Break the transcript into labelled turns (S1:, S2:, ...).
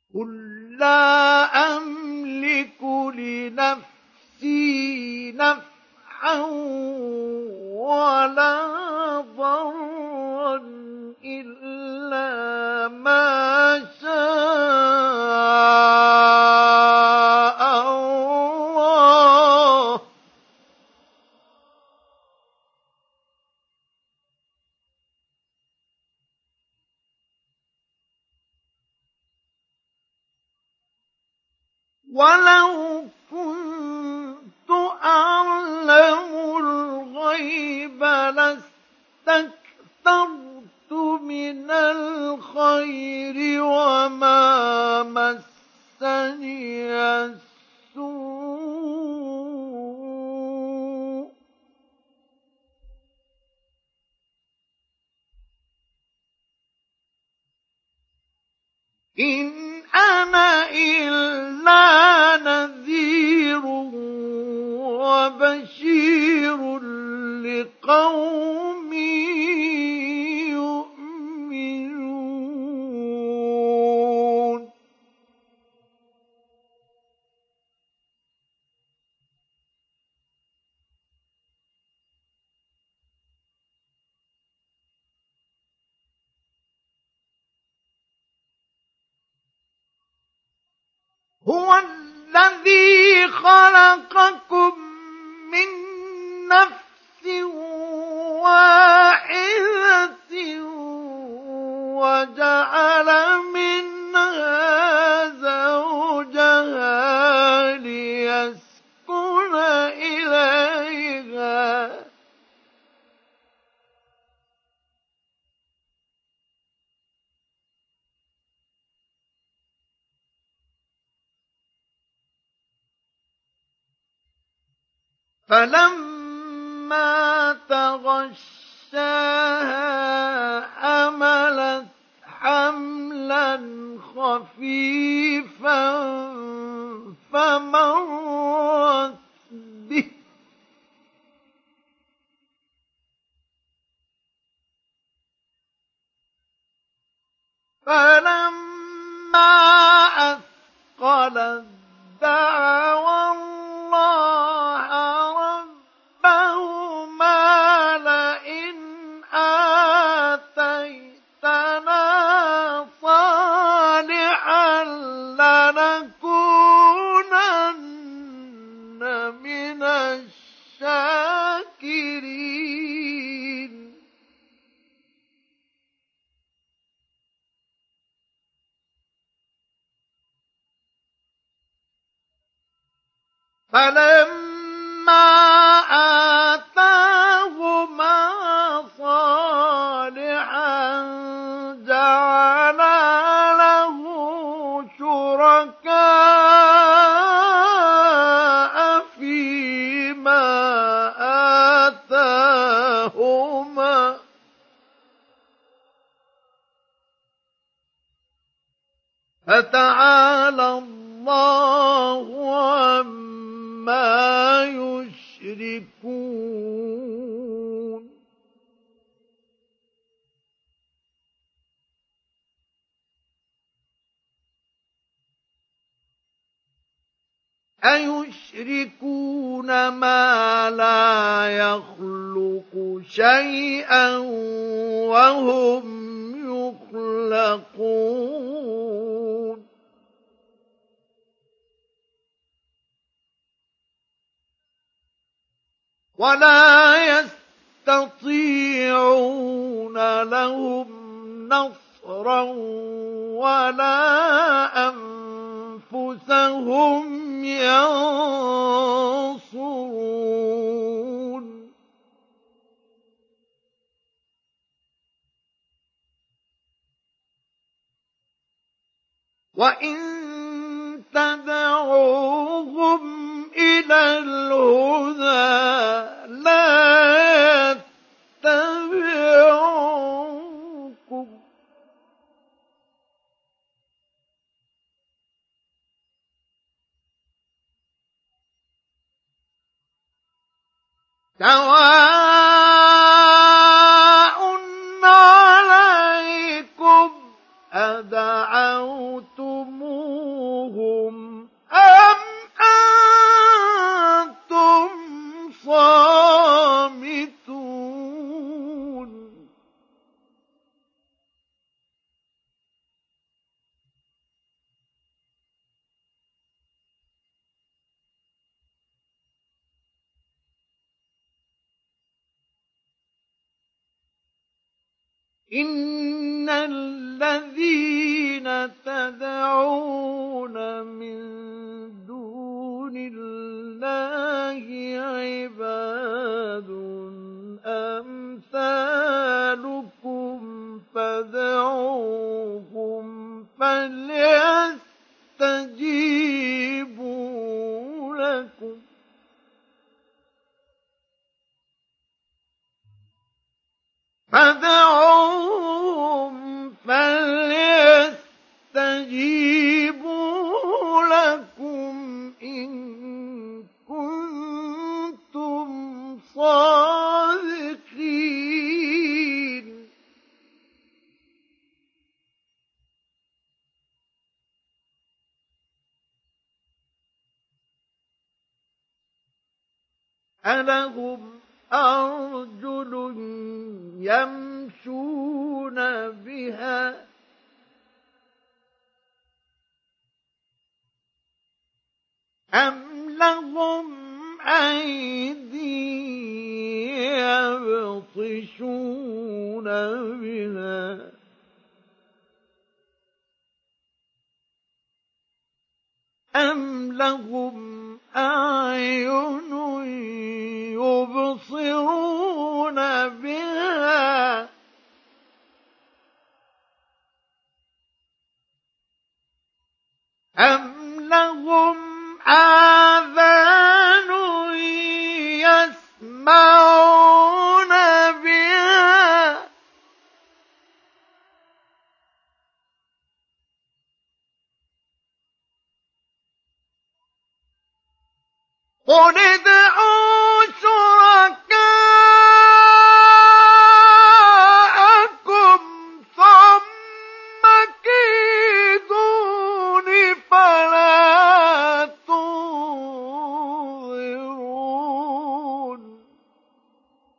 S1: قُل لَّا أَمْلِكُ لِنَفْسِي نَفْعًا وَلَا ضَرًّا إِلَّا مَا شَاءَ اللَّهُ ۗ وَلَوْ كُنتُ أَعْلَمُ الْغَيْبَ لَاسْتَكْثَرْتُ مِنَ الْخَيْرِ وَمَا مَسَّنِيَ السُّوءُ ۚ إِنْ أَنَا إِلَّا نَذِيرٌ وَبَشِيرٌ لِقَوْمٍ يُؤْمِنُونَ. هُوَ الَّذِي خَلَقَكُم مِّن نَّفْسٍ وَاحِدَةٍ وَجَعَلَ مِنْهَا زَوْجَهَا لِيَسْكُنَ إِلَيْهَا ۖ فَلَمَّا تَغَشَّاهَا حَمَلَتْ حَمْلًا خَفِيفًا فَمَرَّتْ بِهِ ۖ فَلَمَّا أَثْقَلَتْ دَعَوَا اللَّهَ رَبَّهُمَا لَئِنْ آتَيْتَنَا صَالِحًا لَّنَكُونَنَّ مِنَ الشَّاكِرِينَ. فَلَمَّا آتَاهُمَا صَالِحًا جَعَلَا لَهُ شُرَكَاءَ فِيمَا آتَاهُمَا ۚ فَتَعَالَى اللَّهُ عَمَّا يُشْرِكُونَ. أَيُشْرِكُونَ مَا لَا يَخْلُقُ شَيْئًا وَهُمْ يُخْلَقُونَ. وَلَا يَسْتَطِيعُونَ لَهُمْ نَصْرًا وَلَا أَنفُسَهُمْ يَنصُرُونَ. وَإِن تَدْعُوهُمْ إِلَى الْهُدَىٰ لَا يَتَّبِعُوكُمْ ۚ سَوَاءٌ عَلَيْكُمْ أَدَعَوْتُمُوهُمْ إن الذين تدعون من دون الله عباد أمثالكم فادعوهم فليستجيبوا لكم إن كنتم صادقين ألهم أرجل يمشون بها أم لهم أيدي يبطشون بها أم لهم أعين يبصرون بها أم لهم آذان يسمعون بها قل